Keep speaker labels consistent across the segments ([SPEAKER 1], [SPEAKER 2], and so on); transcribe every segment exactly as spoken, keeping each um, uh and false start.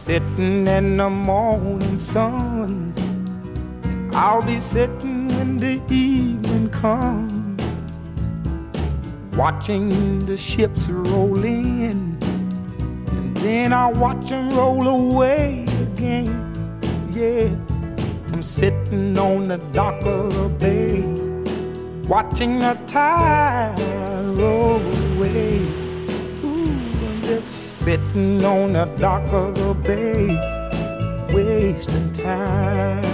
[SPEAKER 1] sitting in the morning sun. I'll be sitting when the evening comes, watching the ships roll in, and then I'll watch them roll away again. Yeah, I'm sitting on the dock of the bay, watching the tide roll away. Ooh, I'm just sitting on the dock of the bay, wasting time.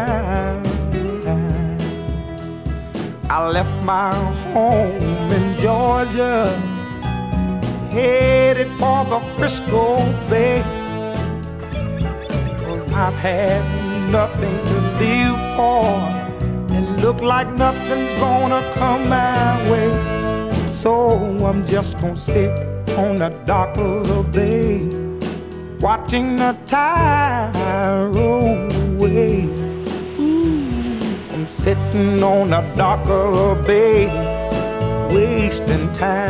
[SPEAKER 1] I left my home in Georgia, headed for the Frisco Bay, 'cause I've had nothing to live for, and look like nothing's gonna come my way. So I'm just gonna sit on the dock of the bay, watching the tide roll away. Ooh, I'm sitting on the dock of the bay, wasting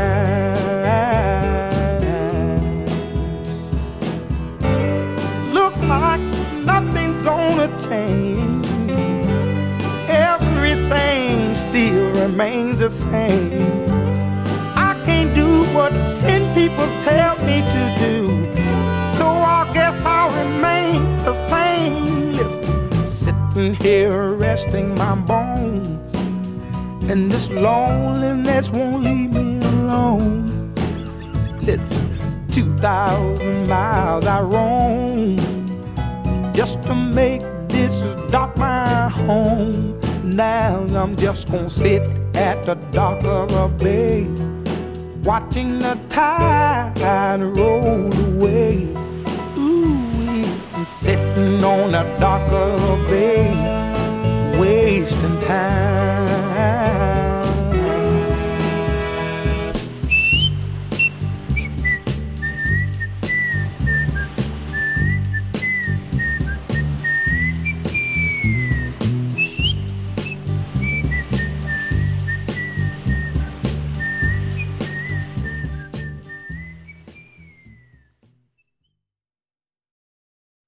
[SPEAKER 1] time. Look like nothing's gonna change, everything still remains the same. I can't do what ten people tell me to do, so I guess I'll remain the same. Listen, sitting here resting my bones, and this loneliness won't leave me alone. Listen, two thousand miles I roam just to make this dock my home. Now I'm just gonna sit at the dock of a bay, watching the tide roll away. Ooh, I'm sitting on the dock of a bay, wasting time.